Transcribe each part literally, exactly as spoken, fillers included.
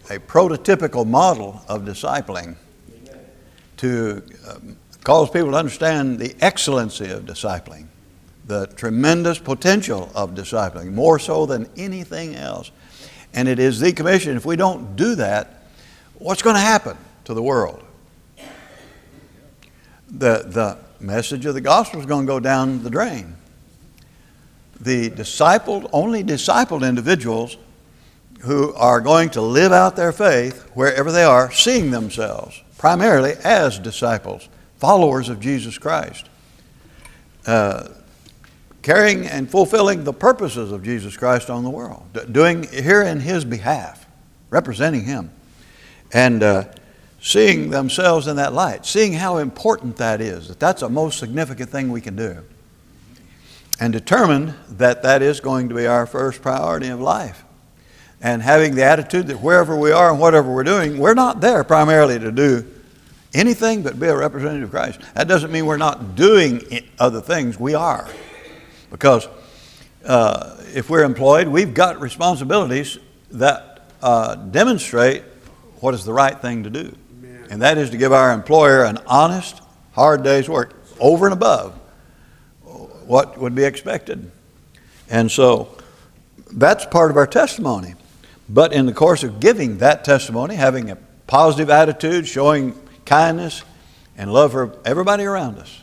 a prototypical model of discipling, to um, cause people to understand the excellency of discipling, the tremendous potential of discipling, more so than anything else. And it is the commission. If we don't do that, what's going to happen to the world? The, the message of the gospel is going to go down the drain. The discipled, only discipled individuals who are going to live out their faith wherever they are, seeing themselves primarily as disciples, followers of Jesus Christ, uh, carrying and fulfilling the purposes of Jesus Christ on the world, doing here in His behalf, representing Him, and uh, seeing themselves in that light, seeing how important that is, that that's the most significant thing we can do, and determine that that is going to be our first priority of life. And having the attitude that wherever we are and whatever we're doing, we're not there primarily to do anything but be a representative of Christ. That doesn't mean we're not doing other things. We are. Because uh, if we're employed, we've got responsibilities that uh, demonstrate what is the right thing to do. Amen. And that is to give our employer an honest, hard day's work over and above what would be expected. And so that's part of our testimony. But in the course of giving that testimony, having a positive attitude, showing kindness and love for everybody around us,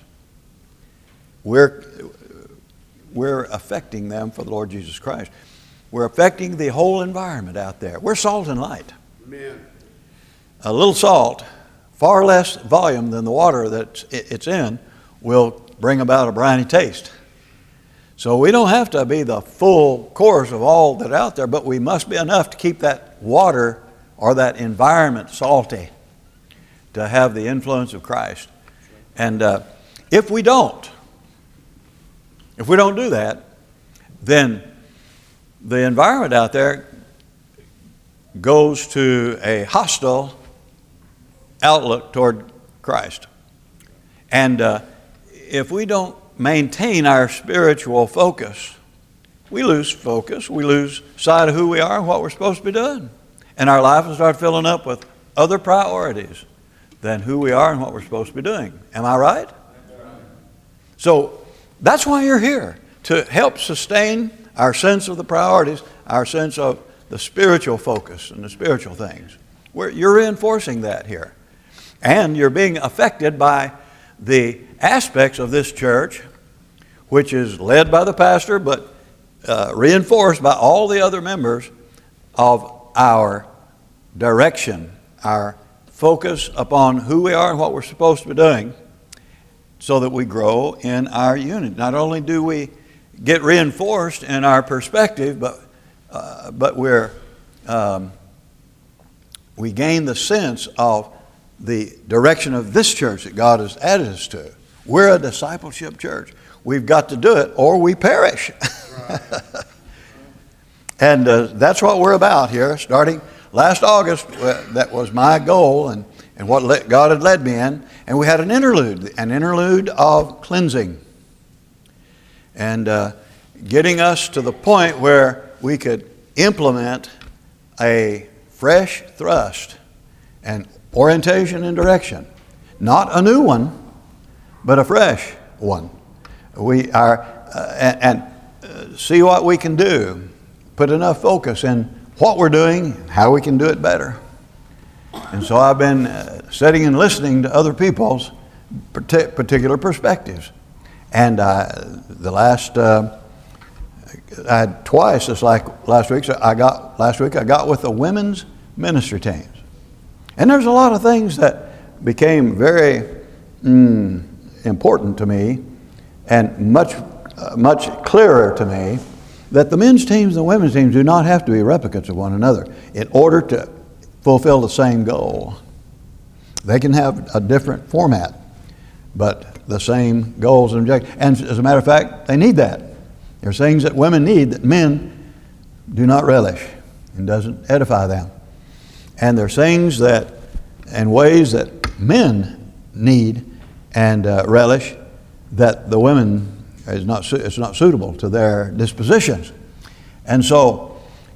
we're, we're affecting them for the Lord Jesus Christ. We're affecting the whole environment out there. We're salt and light. Amen. A little salt, far less volume than the water that it's in, will bring about a briny taste. So we don't have to be the full course of all that out there, but we must be enough to keep that water or that environment salty, to have the influence of Christ. And uh, if we don't, if we don't do that, then the environment out there goes to a hostile outlook toward Christ. And uh, if we don't maintain our spiritual focus, we lose focus, we lose sight of who we are and what we're supposed to be doing. And our life will start filling up with other priorities than who we are and what we're supposed to be doing. Am I right? So that's why you're here, to help sustain our sense of the priorities, our sense of the spiritual focus and the spiritual things. We're, you're reinforcing that here. And you're being affected by the aspects of this church, which is led by the pastor, but uh, reinforced by all the other members, of our direction, our focus upon who we are and what we're supposed to be doing, so that we grow in our unity. Not only do we get reinforced in our perspective, but uh, but we're um, we gain the sense of the direction of this church that God has added us to. We're a discipleship church. We've got to do it or we perish. Right. And uh, that's what we're about here. Starting last August, uh, that was my goal and, and what le- God had led me in. And we had an interlude, an interlude of cleansing. And uh, getting us to the point where we could implement a fresh thrust and orientation and direction. Not a new one, but a fresh one. We are, uh, and, and uh, see what we can do. Put enough focus in what we're doing, how we can do it better. And so I've been uh, sitting and listening to other people's particular perspectives. And uh, the last, uh, I had twice this like last week. So I got last week I got with the women's ministry teams, and there's a lot of things that became very mm, important to me, and much uh, much clearer to me, that the men's teams and the women's teams do not have to be replicas of one another in order to fulfill the same goal. They can have a different format, but the same goals and objectives. And as a matter of fact, they need that. There's things that women need that men do not relish and doesn't edify them. And there's things that and ways that men need and uh, relish that the women is not su- it's not suitable to their dispositions. And so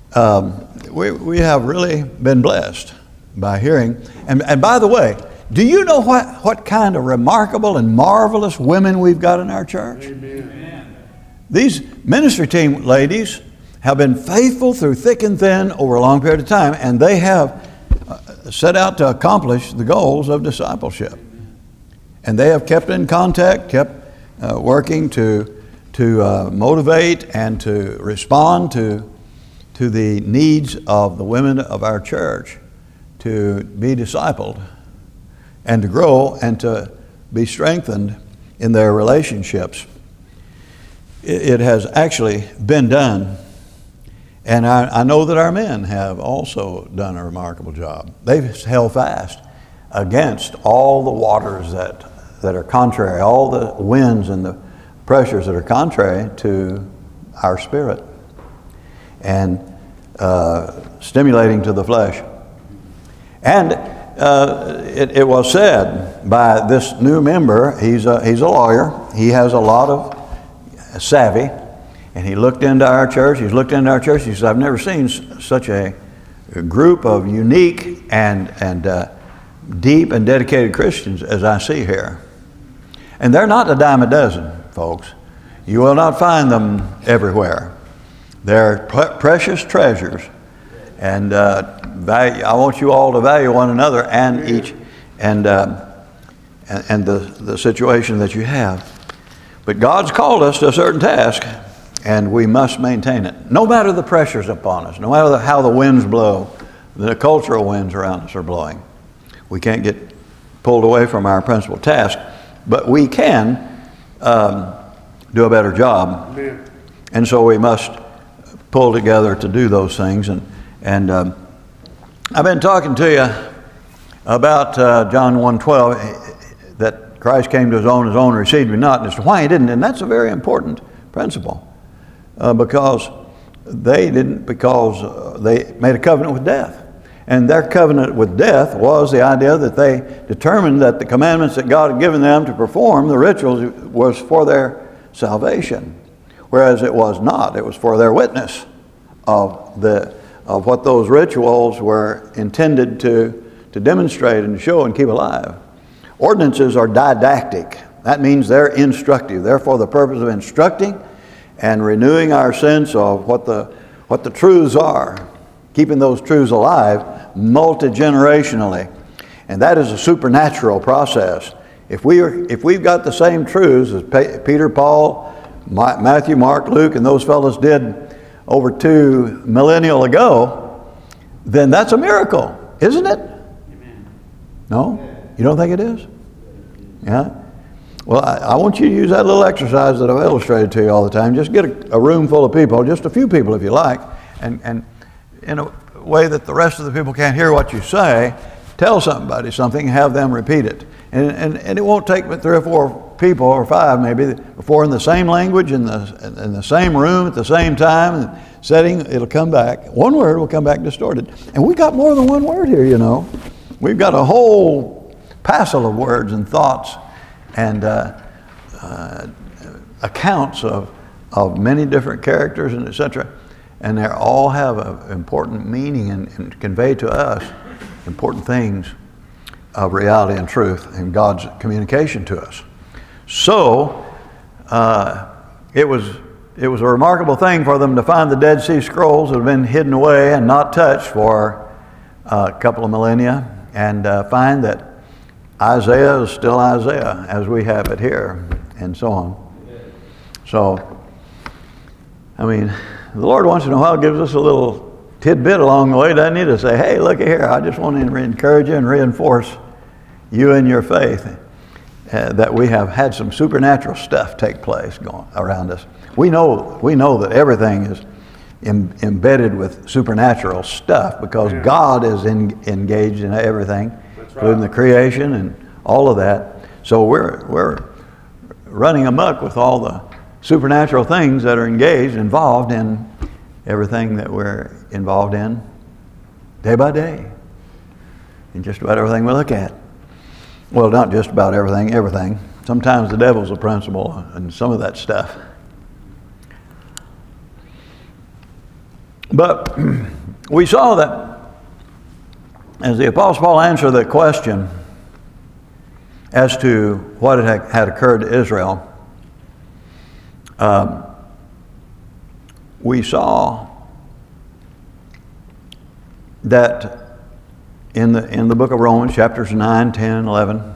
um, we, we have really been blessed by hearing. And, and by the way, do you know what, what kind of remarkable and marvelous women we've got in our church? Amen. These ministry team ladies have been faithful through thick and thin over a long period of time, and they have uh, set out to accomplish the goals of discipleship. And they have kept in contact, kept uh, working to, to uh, motivate and to respond to, to the needs of the women of our church to be discipled and to grow and to be strengthened in their relationships. It, it has actually been done. And I, I know that our men have also done a remarkable job. They've held fast against all the waters that, that are contrary, all the winds and the pressures that are contrary to our spirit and uh, stimulating to the flesh. And uh, it, it was said by this new member, he's a, he's a lawyer, he has a lot of savvy, and he looked into our church, he's looked into our church, he says, I've never seen such a group of unique and, and uh, deep and dedicated Christians as I see here. And they're not a dime a dozen, folks. You will not find them everywhere. They're pre- precious treasures. And uh, value, I want you all to value one another and each, and, uh, and, and the, the situation that you have. But God's called us to a certain task, and we must maintain it. No matter the pressures upon us, no matter how the winds blow, the cultural winds around us are blowing. We can't get pulled away from our principal task, but we can um, do a better job. Amen. And so we must pull together to do those things. And, and um, I've been talking to you about uh, John one twelve, that Christ came to his own, his own received him not, and as to why he didn't. And that's a very important principle. Uh, because they didn't, because uh, they made a covenant with death. And their covenant with death was the idea that they determined that the commandments that God had given them to perform, the rituals, was for their salvation. Whereas it was not. It was for their witness of the of what those rituals were intended to, to demonstrate and to show and keep alive. Ordinances are didactic. That means they're instructive. They're for the purpose of instructing and renewing our sense of what the what the truths are, keeping those truths alive multi-generationally. And that is a supernatural process. If we are, if we've got the same truths as Peter, Paul, Matthew, Mark, Luke, and those fellows did over two millennial ago, then that's a miracle, isn't it? Amen. No? You don't think it is? Yeah? Well, I, I want you to use that little exercise that I've illustrated to you all the time. Just get a, a room full of people, just a few people if you like, and, and in a way that the rest of the people can't hear what you say, tell somebody something, have them repeat it. And, and, and it won't take but three or four people, or five maybe, before in the same language, in the, in the same room, at the same time, and setting, it'll come back. One word will come back distorted. And we got more than one word here, you know. We've got a whole passel of words and thoughts and uh, uh, accounts of, of many different characters and et cetera. And they all have an important meaning and, and convey to us important things of reality and truth and God's communication to us. So uh, it was it was a remarkable thing for them to find the Dead Sea Scrolls that had been hidden away and not touched for a couple of millennia, and uh, find that Isaiah is still Isaiah as we have it here, and so on. So, I mean, the Lord once in a while gives us a little tidbit along the way, doesn't he, to say, hey, look here, I just want to encourage you and reinforce you in your faith, uh, that we have had some supernatural stuff take place going around us. We know we know that everything is em- embedded with supernatural stuff, because yeah. God is in, engaged in everything, right, including the creation and all of that. So we're we're running amok with all the supernatural things that are engaged, involved in everything that we're involved in day by day, in just about everything we look at. Well, not just about everything, everything. Sometimes the devil's a principle in some of that stuff. But we saw that as the Apostle Paul answered the question as to what had, had occurred to Israel, um, we saw that in the in the book of Romans, chapters nine, ten, eleven,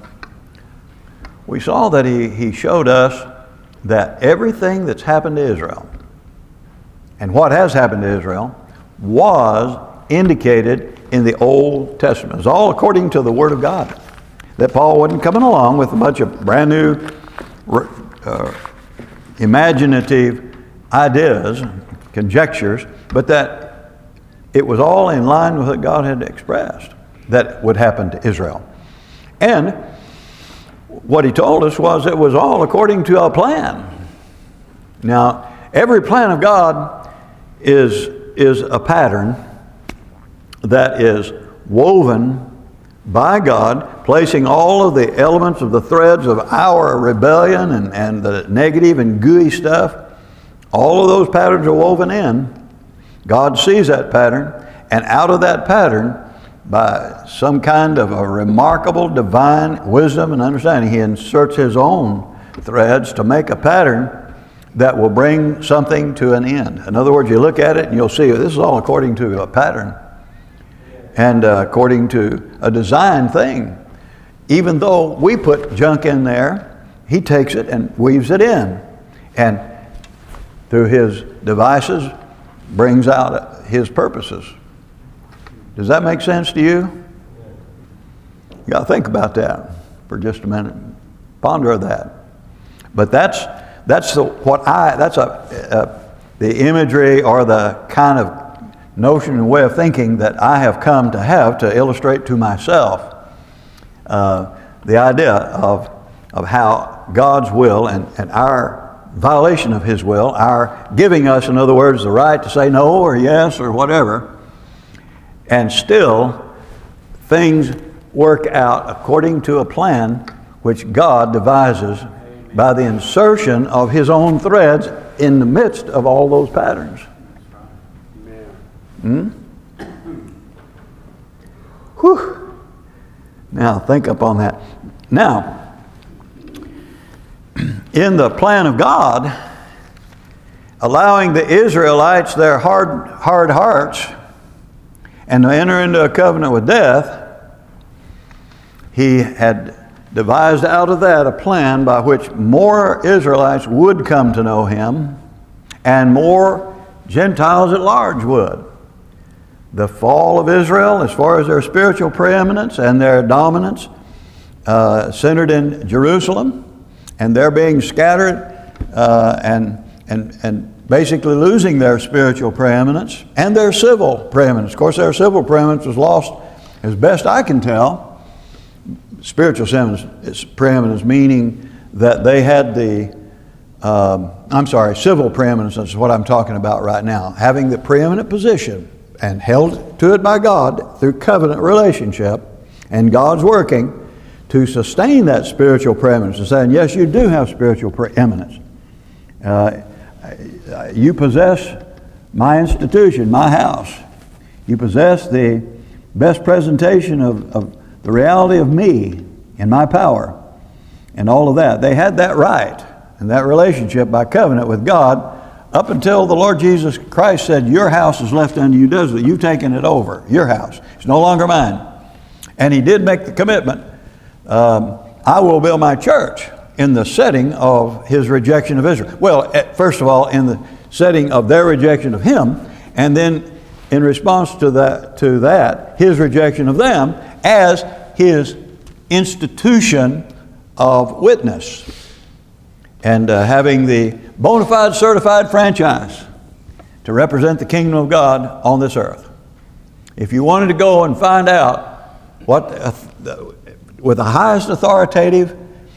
we saw that he, he showed us that everything that's happened to Israel and what has happened to Israel was indicated in the Old Testament. It's all according to the Word of God. That Paul wasn't coming along with a bunch of brand new uh, imaginative ideas, conjectures, but that it was all in line with what God had expressed that would happen to Israel. And what he told us was it was all according to a plan. Now, every plan of God is, is a pattern that is woven by God, placing all of the elements of the threads of our rebellion and, and the negative and gooey stuff. All of those patterns are woven in. God sees that pattern, and out of that pattern, by some kind of a remarkable divine wisdom and understanding, he inserts his own threads to make a pattern that will bring something to an end. In other words, you look at it and you'll see this is all according to a pattern and uh, according to a design thing. Even though we put junk in there, he takes it and weaves it in, and through his devices brings out his purposes. Does that make sense to you? You got to think about that for just a minute. Ponder that. But that's that's the what I that's a, a the imagery or the kind of notion and way of thinking that I have come to have to illustrate to myself uh, the idea of of how God's will and, and our violation of his will, our giving us, in other words, the right to say no or yes or whatever, and still things work out according to a plan which God devises by the insertion of his own threads in the midst of all those patterns. Hmm? Whew. Now think upon that. Now, in the plan of God, allowing the Israelites their hard, hard hearts and to enter into a covenant with death, he had devised out of that a plan by which more Israelites would come to know him and more Gentiles at large would. The fall of Israel, as far as their spiritual preeminence and their dominance, uh, centered in Jerusalem, and they're being scattered uh, and, and, and basically losing their spiritual preeminence and their civil preeminence. Of course, their civil preeminence was lost, as best I can tell. Spiritual preeminence meaning that they had the, um, I'm sorry, civil preeminence is what I'm talking about right now. Having the preeminent position and held to it by God through covenant relationship, and God's working to sustain that spiritual preeminence and saying, yes, you do have spiritual preeminence. Uh, you possess my institution, my house. You possess the best presentation of, of the reality of me and my power and all of that. They had that right and that relationship by covenant with God up until the Lord Jesus Christ said, your house is left unto you desolate. You've taken it over. Your house. It's no longer mine. And he did make the commitment, um, I will build my church in the setting of his rejection of Israel. Well, at, first of all, in the setting of their rejection of him, and then in response to that, to that, his rejection of them as his institution of witness, and uh, having the bona fide certified franchise to represent the kingdom of God on this earth. If you wanted to go and find out what, uh, with the highest authoritative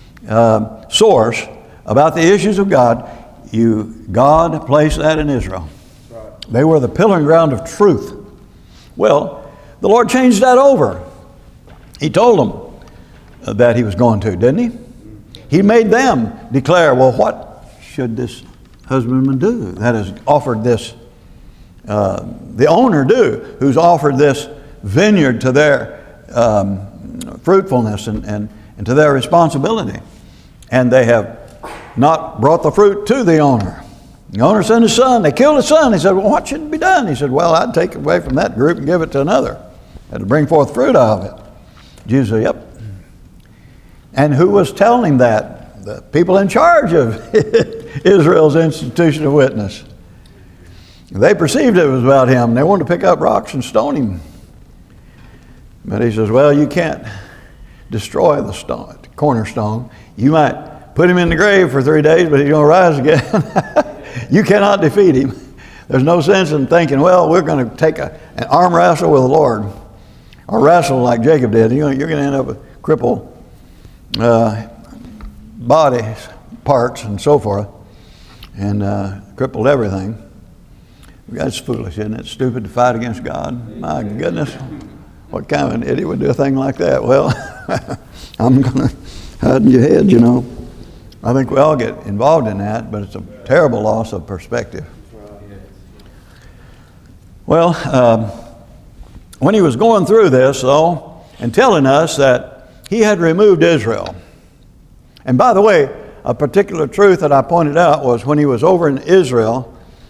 uh, source about the issues of God, you God placed that in Israel. Right. They were the pillar and ground of truth. Well, the Lord changed that over. He told them that he was going to, didn't he? He made them declare, well, what should this husbandman do that has offered this uh, the owner do, who's offered this vineyard to their um, fruitfulness and, and, and to their responsibility. And they have not brought the fruit to the owner. The owner sent his son. They killed his son. He said, well, what should be done? He said, well, I'd take it away from that group and give it to another. Had to bring forth fruit out of it. Jesus said, yep. And who was telling him that? The people in charge of Israel's institution of witness. They perceived it was about him. They wanted to pick up rocks and stone him. But he says, well, you can't destroy the stone, cornerstone. You might put him in the grave for three days, but he's going to rise again. You cannot defeat him. There's no sense in thinking, well, we're going to take a, an arm wrestle with the Lord, or wrestle like Jacob did. You're going to end up with crippled uh, body parts and so forth, and uh, crippled everything. That's foolish, isn't it? Stupid to fight against God. My goodness. What kind of an idiot would do a thing like that? Well, I'm going to hide in your head, you know. I think we all get involved in that, but it's a terrible loss of perspective. Well, um, when he was going through this, though, and telling us that he had removed Israel. And by the way, a particular truth that I pointed out was when he was over in Israel,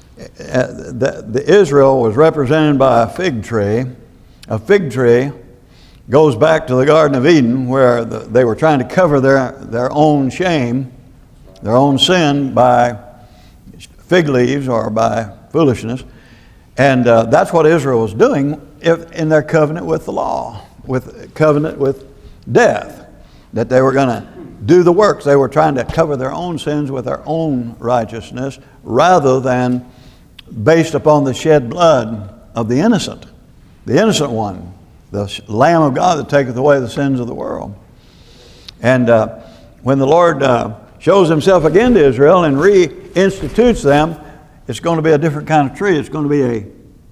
the, the Israel was represented by a fig tree. A fig tree goes back to the Garden of Eden, where the, they were trying to cover their, their own shame, their own sin, by fig leaves or by foolishness. And uh, that's what Israel was doing if, in their covenant with the law, with covenant with death, that they were going to do the works. They were trying to cover their own sins with their own righteousness rather than based upon the shed blood of the innocent, the innocent one, the Lamb of God that taketh away the sins of the world. And uh, when the Lord uh, shows himself again to Israel and reinstitutes them, it's going to be a different kind of tree. It's going to be a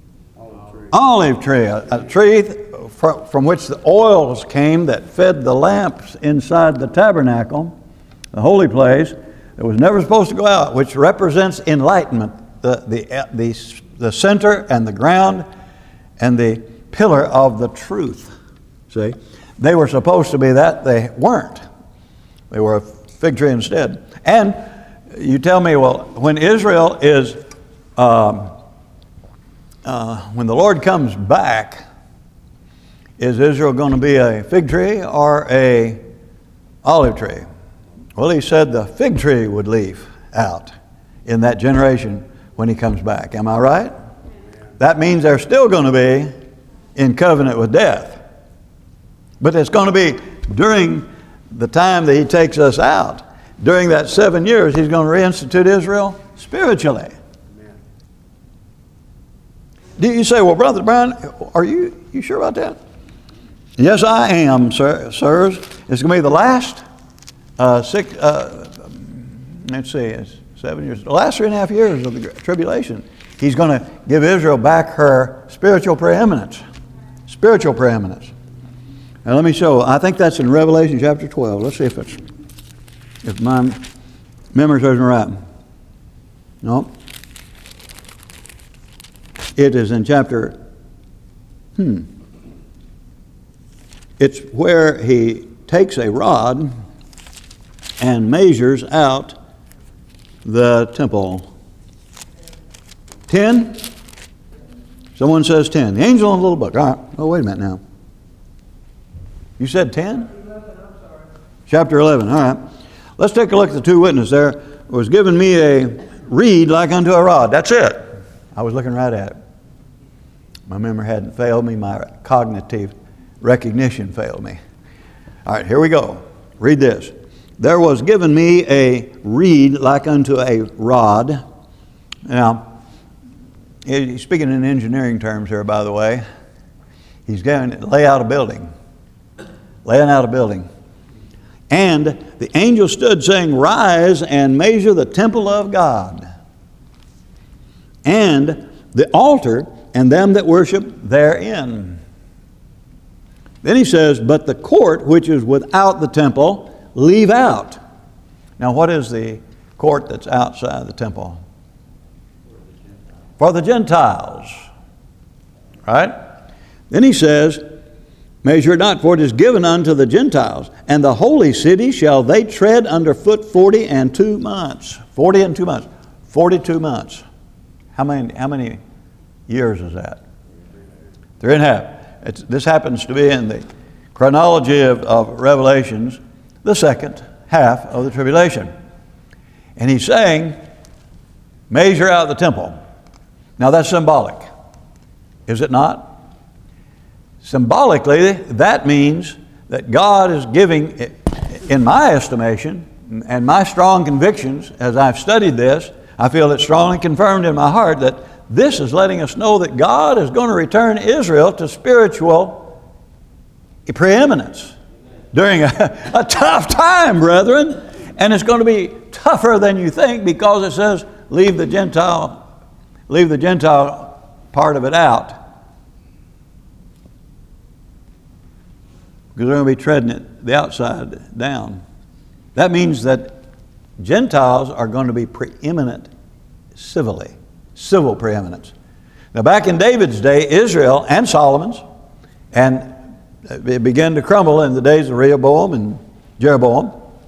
olive tree, a, a tree from, from which the oils came that fed the lamps inside the tabernacle, the holy place, that was never supposed to go out, which represents enlightenment, the, the, the, the center and the ground and the pillar of the truth. See, they were supposed to be that. They weren't. They were a fig tree instead. And you tell me, well, when Israel is, um, uh, when the Lord comes back, is Israel going to be a fig tree or a olive tree? Well, he said the fig tree would leave out in that generation when he comes back. Am I right? That means they're still going to be in covenant with death. But it's going to be during the time that he takes us out. During that seven years, he's going to reinstitute Israel spiritually. Amen. Do you say, well, Brother Brian, are you, you sure about that? Yes, I am, sir, sirs. It's going to be the last uh, six, uh, let's see, it's seven years, the last three and a half years of the tribulation. He's going to give Israel back her spiritual preeminence. Spiritual preeminence. Now let me show, I think that's in Revelation chapter twelve. Let's see if it's, if my memory serves me right. No. It is in chapter, hmm. It's where he takes a rod and measures out the temple. Ten? Someone says ten. The angel in the little book. All right. Oh, wait a minute now. You said ten? Chapter eleven. All right. Let's take a look at the two witnesses. There was given me a reed like unto a rod. That's it. I was looking right at it. My memory hadn't failed me. My cognitive recognition failed me. All right, here we go. Read this. There was given me a reed like unto a rod. Now, he's speaking in engineering terms here, by the way. He's going to lay out a building. Laying out a building. And the angel stood saying, Rise and measure the temple of God, and the altar, and them that worship therein. Then he says, But the court which is without the temple, leave out. Now what is the court that's outside the temple? for the Gentiles. Right? Then he says, measure it not, for it is given unto the Gentiles, and the holy city shall they tread under foot forty and two months. Forty and two months. Forty-two months. How many, how many years is that? Three and a half. It's, this happens to be in the chronology of, of Revelations, the second half of the tribulation. And he's saying, measure out the temple. Now that's symbolic, is it not? Symbolically, that means that God is giving, in my estimation, and my strong convictions as I've studied this, I feel it's strongly confirmed in my heart that this is letting us know that God is going to return Israel to spiritual preeminence during a, a tough time, brethren. And it's going to be tougher than you think, because it says, leave the Gentile, leave the Gentile part of it out. Because they're going to be treading it the outside down. That means that Gentiles are going to be preeminent civilly, civil preeminence. Now back in David's day, Israel and Solomon's, and it began to crumble in the days of Rehoboam and Jeroboam.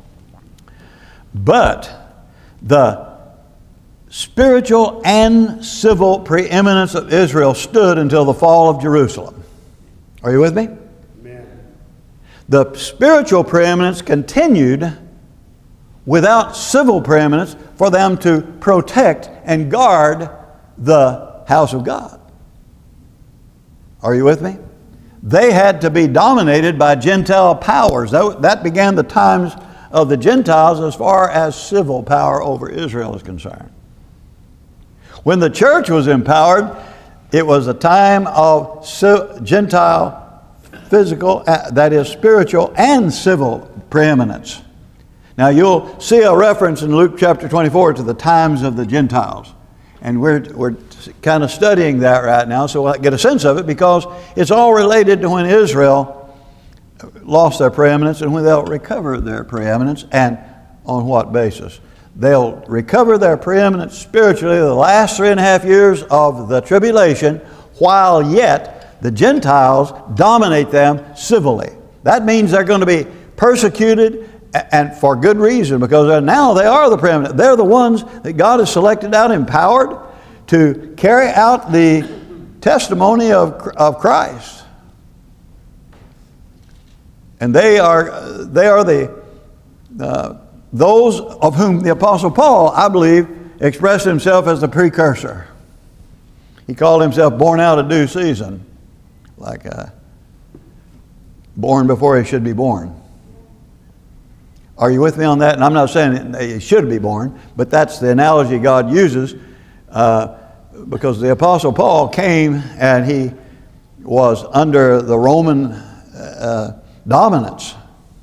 But the spiritual and civil preeminence of Israel stood until the fall of Jerusalem. Are you with me? Amen. The spiritual preeminence continued without civil preeminence for them to protect and guard the house of God. Are you with me? They had to be dominated by Gentile powers. That, that began the times of the Gentiles as far as civil power over Israel is concerned. When the church was empowered, it was a time of Gentile physical, that is spiritual and civil preeminence. Now you'll see a reference in Luke chapter twenty-four to the times of the Gentiles. And we're, we're kind of studying that right now, so we'll get a sense of it, because it's all related to when Israel lost their preeminence and when they'll recover their preeminence, and on what basis. They'll recover their preeminence spiritually the last three and a half years of the tribulation, while yet the Gentiles dominate them civilly. That means they're going to be persecuted, and for good reason, because now they are the preeminent. They're the ones that God has selected out, empowered to carry out the testimony of, of Christ. And they are, they are the uh, those of whom the Apostle Paul, I believe, expressed himself as the precursor. He called himself born out of due season, like uh, born before he should be born. Are you with me on that? And I'm not saying it should be born, but that's the analogy God uses, uh, because the Apostle Paul came and he was under the Roman uh, dominance.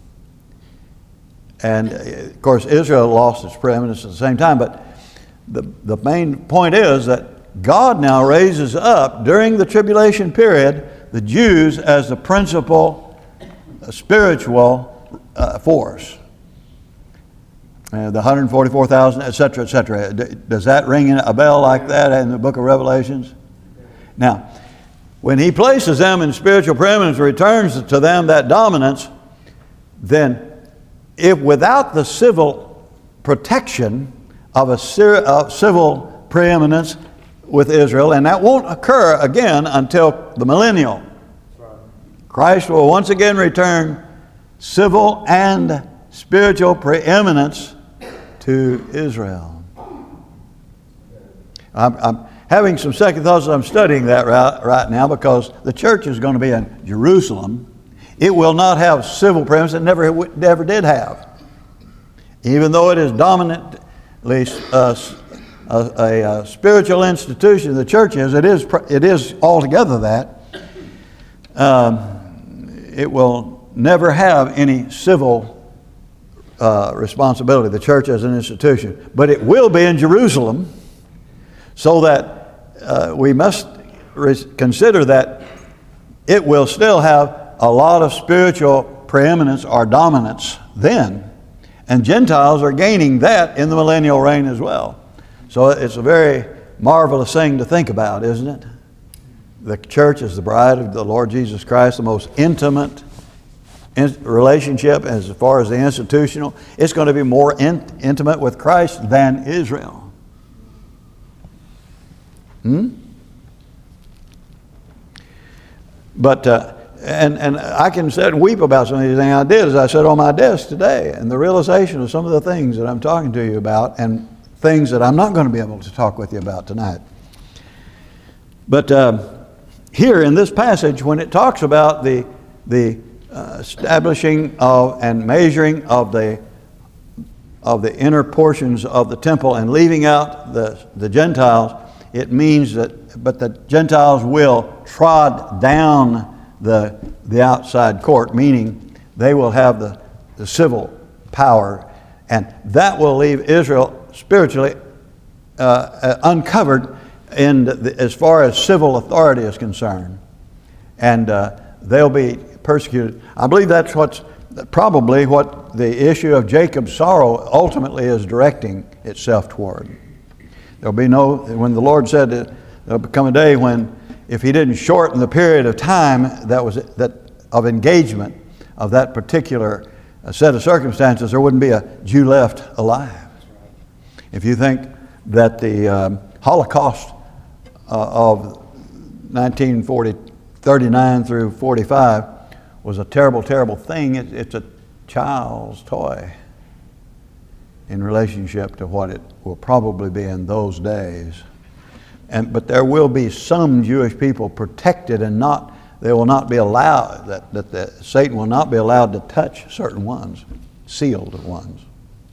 And of course Israel lost its preeminence at the same time, but the, the main point is that God now raises up during the tribulation period the Jews as the principal uh, spiritual uh, force. Uh, the one hundred forty-four thousand, et cetera, et cetera. Does that ring a bell like that in the book of Revelations? Now, when he places them in spiritual preeminence, returns to them that dominance, then if without the civil protection of a civil preeminence with Israel, and that won't occur again until the millennial. Christ will once again return civil and spiritual preeminence to Israel. I'm, I'm having some second thoughts as I'm studying that right, right now, because the church is going to be in Jerusalem. It will not have civil preeminence. It never, never did have. Even though it is dominantly uh, a, a, a spiritual institution, the church is, it is, it is altogether that. Um, it will never have any civil Uh, responsibility, the church as an institution. But it will be in Jerusalem, so that uh, we must res- consider that it will still have a lot of spiritual preeminence or dominance then. And Gentiles are gaining that in the millennial reign as well. So it's a very marvelous thing to think about, isn't it? The church is the bride of the Lord Jesus Christ, the most intimate relationship as far as the institutional. It's going to be more in, intimate with Christ than Israel. Hmm? But, uh, and, and I can sit and weep about some of these things I did as I sat on my desk today, and the realization of some of the things that I'm talking to you about and things that I'm not going to be able to talk with you about tonight. But uh, here in this passage, when it talks about the, the uh, establishing of and measuring of the, of the inner portions of the temple and leaving out the, the Gentiles, it means that, but the Gentiles will trod down the, the outside court, meaning they will have the, the civil power, and that will leave Israel spiritually uh, uh, uncovered in the, as far as civil authority is concerned, and uh, they'll be persecuted. I believe that's what's probably what the issue of Jacob's sorrow ultimately is directing itself toward. There'll be no, when the Lord said that there'll become a day when if he didn't shorten the period of time that was that of engagement of that particular set of circumstances, there wouldn't be a Jew left alive. If you think that the um, Holocaust uh, of nineteen forty, thirty-nine through forty-five was a terrible, terrible thing, it, it's a child's toy in relationship to what it will probably be in those days. And, but there will be some Jewish people protected, and not, they will not be allowed, that, that the, Satan will not be allowed to touch certain ones, sealed ones.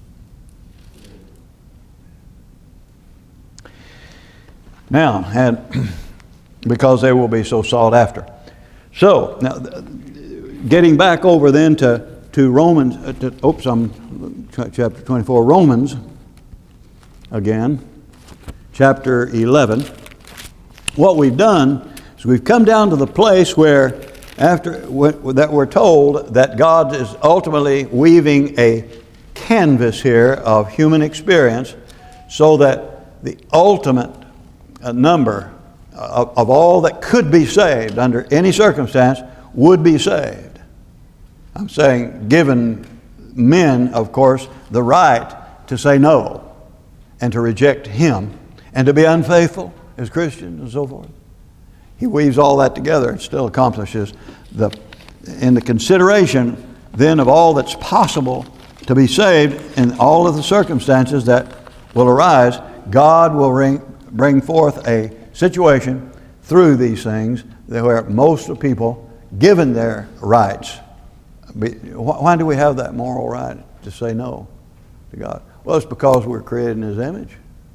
Now, and because they will be so sought after. So, now, getting back over then to, to Romans, uh, to, oops, I'm chapter twenty-four, Romans again, chapter eleven. What we've done is we've come down to the place where after that we're told that God is ultimately weaving a canvas here of human experience so that the ultimate number of, of all that could be saved under any circumstance would be saved. I'm saying given men, of course, the right to say no and to reject him and to be unfaithful as Christians and so forth. He weaves all that together and still accomplishes the, in the consideration then of all that's possible to be saved in all of the circumstances that will arise. God will bring, bring forth a situation through these things where most of people, given their rights, why do we have that moral right to say no to God? Well, it's because we're created in His image.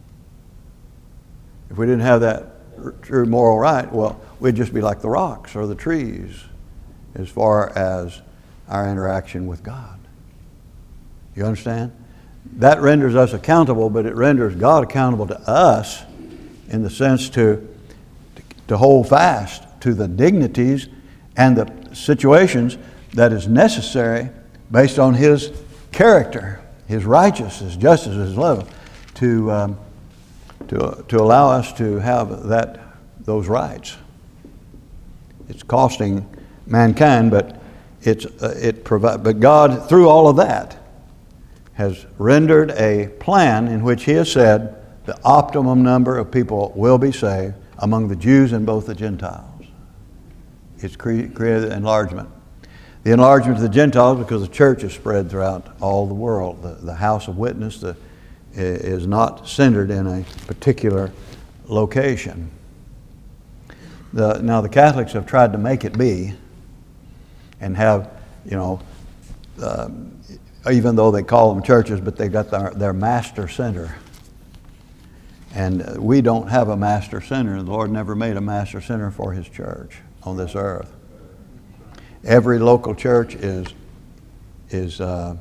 If we didn't have that true moral right, well, we'd just be like the rocks or the trees as far as our interaction with God. You understand? That renders us accountable, but it renders God accountable to us in the sense to, to hold fast to the dignities and the situations that is necessary based on His character, His righteousness, justice, His love, to um, to to allow us to have that those rights. It's costing mankind, but it's uh, it provide. But God, through all of that, has rendered a plan in which He has said the optimum number of people will be saved among the Jews and both the Gentiles. It's cre- created enlargement. The enlargement of the Gentiles, because the church is spread throughout all the world. The, the house of witness the, is not centered in a particular location. The, now the Catholics have tried to make it be and have, you know, uh, even though they call them churches, but they've got their, their master center. And we don't have a master center. The Lord never made a master center for His church on this earth. Every local church is is uh,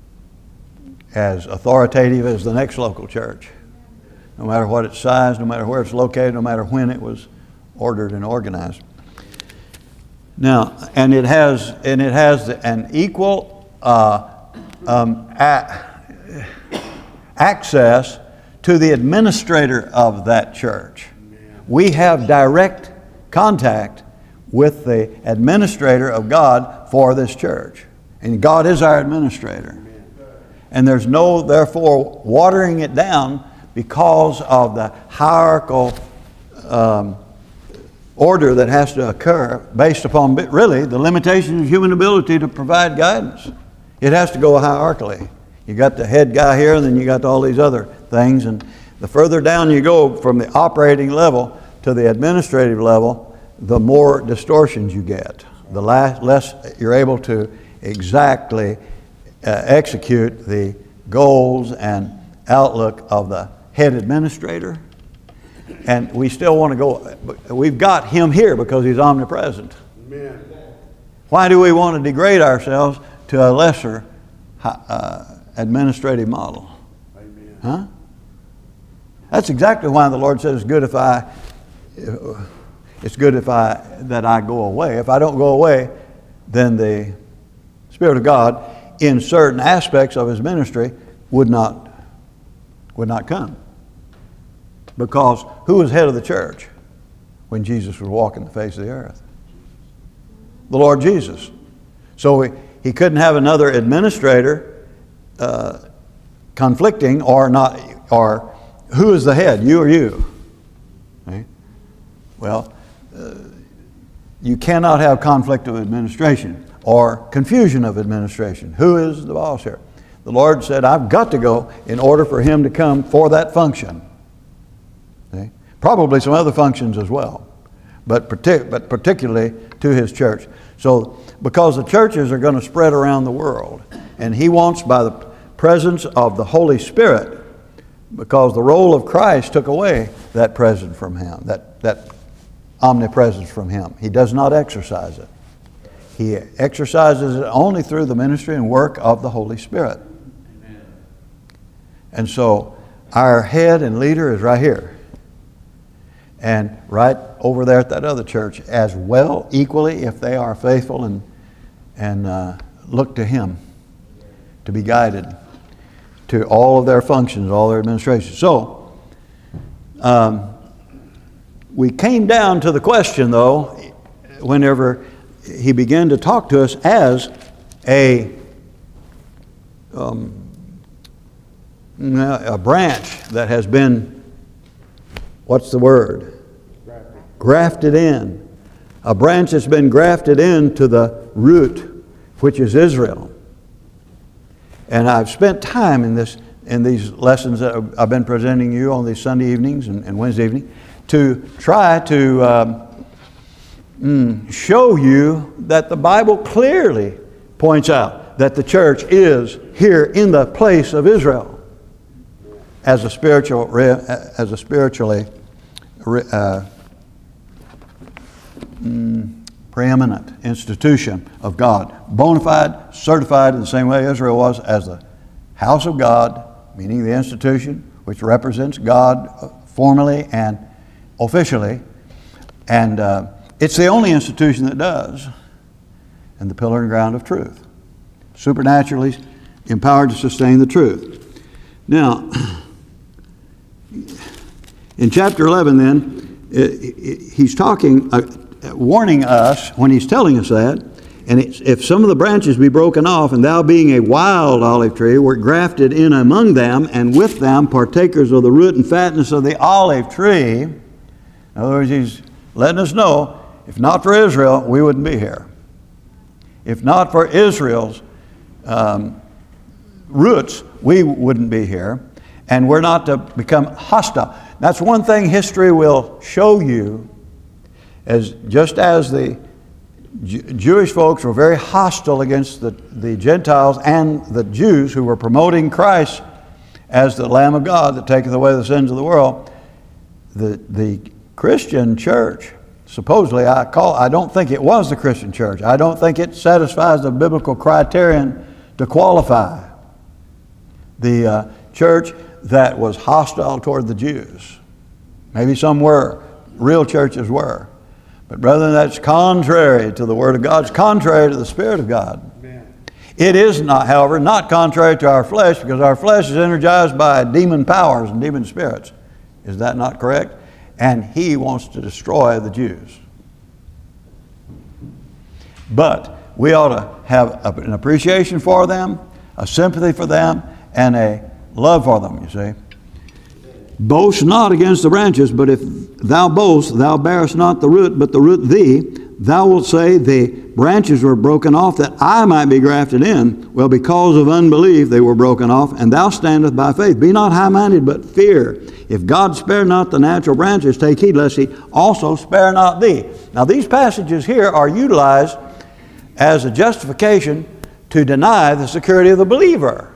as authoritative as the next local church, no matter what its size, no matter where it's located, no matter when it was ordered and organized. Now, and it has and it has an equal uh, um, a- access to the administrator of that church. We have direct contact with the administrator of God for this church. And God is our administrator. And there's no, therefore, watering it down because of the hierarchical um, order that has to occur based upon, really, the limitations of human ability to provide guidance. It has to go hierarchically. You got the head guy here, and then you got all these other things. And the further down you go from the operating level to the administrative level, the more distortions you get. The less you're able to exactly uh, execute the goals and outlook of the head administrator. And we still want to go, we've got him here because he's omnipresent. Amen. Why do we want to degrade ourselves to a lesser uh, administrative model? Amen. Huh? That's exactly why the Lord says it's good if I, it's good if I, that I go away. If I don't go away, then the Spirit of God in certain aspects of His ministry would not, would not come. Because who was head of the church when Jesus was walking the face of the earth? The Lord Jesus. So he, he couldn't have another administrator uh, conflicting or not, or who is the head, you or you? Okay? Well, uh, you cannot have conflict of administration or confusion of administration. Who is the boss here? The Lord said, I've got to go in order for Him to come for that function. Okay? Probably some other functions as well, but, partic- but particularly to His church. So, because the churches are going to spread around the world, and He wants, by the presence of the Holy Spirit, because the role of Christ took away that presence from Him, that, that omnipresence from Him. He does not exercise it. He exercises it only through the ministry and work of the Holy Spirit. Amen. And so our head and leader is right here. And right over there at that other church as well, equally, if they are faithful and, and uh, look to Him to be guided to all of their functions, all their administration. So, um, we came down to the question, though, whenever he began to talk to us as a, um, a branch that has been, what's the word? Grafted. Grafted in. A branch that's been grafted into the root, which is Israel. And I've spent time in this, in these lessons that I've been presenting you on these Sunday evenings and, and Wednesday evening, to try to um, mm, show you that the Bible clearly points out that the church is here in the place of Israel as a spiritual, as a spiritually uh, mm, preeminent institution of God, bona fide, certified in the same way Israel was as the house of God, meaning the institution which represents God formally and officially, and uh, it's the only institution that does, and the pillar and ground of truth, supernaturally empowered to sustain the truth. Now, in chapter eleven, then, it, it, he's talking, uh, warning us when he's telling us that, and it's, if some of the branches be broken off, and thou being a wild olive tree, were grafted in among them, and with them partakers of the root and fatness of the olive tree. In other words, he's letting us know, if not for Israel, we wouldn't be here. If not for Israel's um, roots, we wouldn't be here. And we're not to become hostile. That's one thing history will show you, as just as the J- Jewish folks were very hostile against the, the Gentiles and the Jews who were promoting Christ as the Lamb of God that taketh away the sins of the world. The, the Christian church, supposedly, I call, I don't think it was the Christian church. I don't think it satisfies the biblical criterion to qualify the uh, church that was hostile toward the Jews. Maybe some were, real churches were. But brethren, that's contrary to the Word of God. It's contrary to the Spirit of God. Amen. It is not, however, not contrary to our flesh, because our flesh is energized by demon powers and demon spirits. Is that not correct? And he wants to destroy the Jews. But we ought to have an appreciation for them, a sympathy for them, and a love for them, you see. Boast not against the branches, but if thou boast, thou bearest not the root, but the root thee. Thou wilt say, the branches were broken off that I might be grafted in. Well, because of unbelief they were broken off, and thou standest by faith. Be not high-minded, but fear. If God spare not the natural branches, take heed lest he also spare not thee. Now these passages here are utilized as a justification to deny the security of the believer.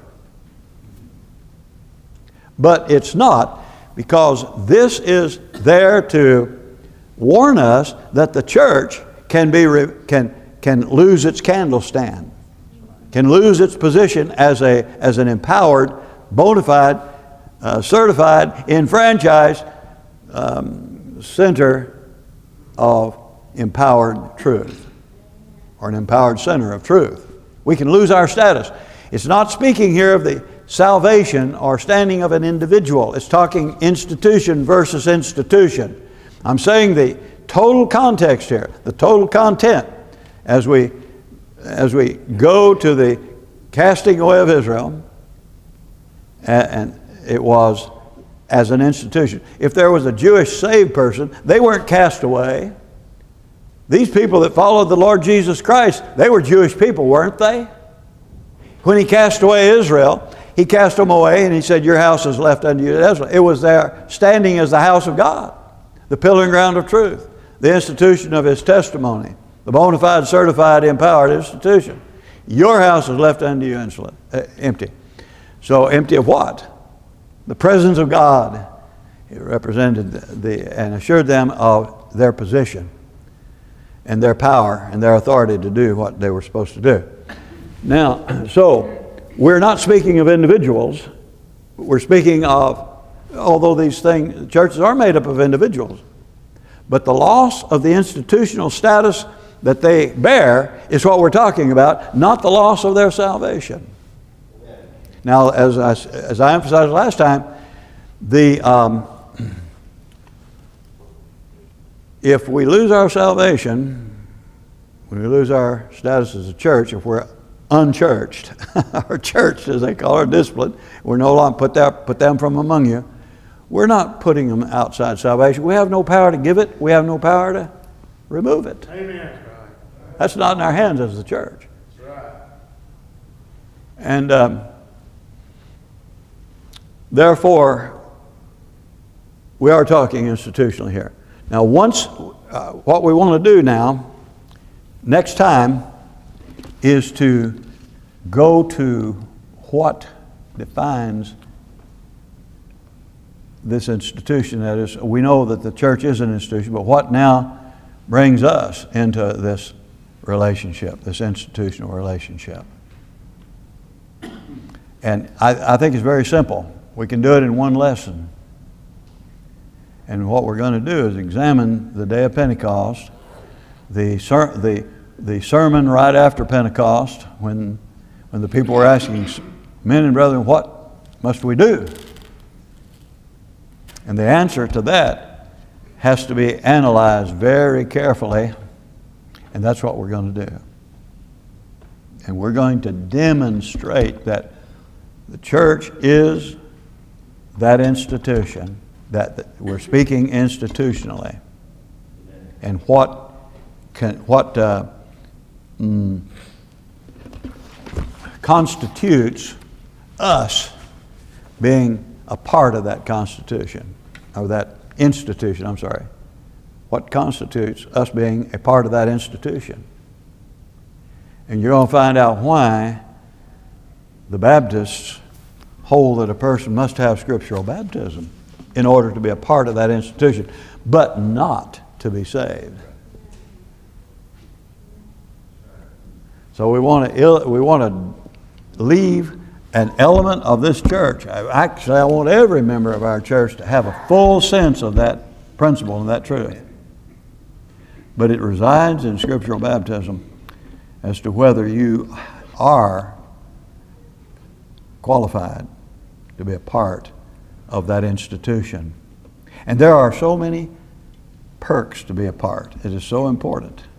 But it's not, because this is there to warn us that the church can be can can lose its candle stand, can lose its position as a as an empowered, bona fide, uh, certified, enfranchised um, center of empowered truth, or an empowered center of truth. We can lose our status. It's not speaking here of the salvation or standing of an individual. It's talking institution versus institution. I'm saying the total context here, the total content, as we as we go to the casting away of Israel, and, and it was as an institution. If there was a Jewish saved person, they weren't cast away. These people that followed the Lord Jesus Christ, they were Jewish people, weren't they? When he cast away Israel, he cast them away and he said, your house is left unto you desolate. It was there standing as the house of God, the pillar and ground of truth, the institution of his testimony, the bona fide, certified, empowered institution. Your house is left unto you insolent, uh, empty. So empty of what? The presence of God. It represented the, the and assured them of their position and their power and their authority to do what they were supposed to do. Now, so we're not speaking of individuals. We're speaking of, although these things, churches are made up of individuals, but the loss of the institutional status that they bear is what we're talking about, not the loss of their salvation. Now, as I, as I emphasized last time, the um, if we lose our salvation, when we lose our status as a church, if we're unchurched, or churched as they call our discipline, we're no longer put, that, put them from among you, we're not putting them outside salvation. We have no power to give it. We have no power to remove it. Amen. That's not in our hands as the church. That's right. And um, therefore, we are talking institutionally here. Now, once, uh, what we want to do now, next time, is to go to what defines this institution. That is, we know that the church is an institution, but what now brings us into this relationship, this institutional relationship? And I, I think it's very simple. We can do it in one lesson. And what we're going to do is examine the day of Pentecost, the ser- the the sermon right after Pentecost, when when the people were asking, men and brethren, what must we do? And the answer to that has to be analyzed very carefully, and that's what we're going to do. And we're going to demonstrate that the church is that institution, that, that we're speaking institutionally, and what can what uh, mm, constitutes us being a part of that constitution, or that institution, I'm sorry. What constitutes us being a part of that institution. And you're going to find out why the Baptists hold that a person must have scriptural baptism in order to be a part of that institution, but not to be saved. So we want to we want to leave an element of this church. Actually, I want every member of our church to have a full sense of that principle and that truth. But it resides in scriptural baptism as to whether you are qualified to be a part of that institution. And there are so many perks to be a part. It is so important.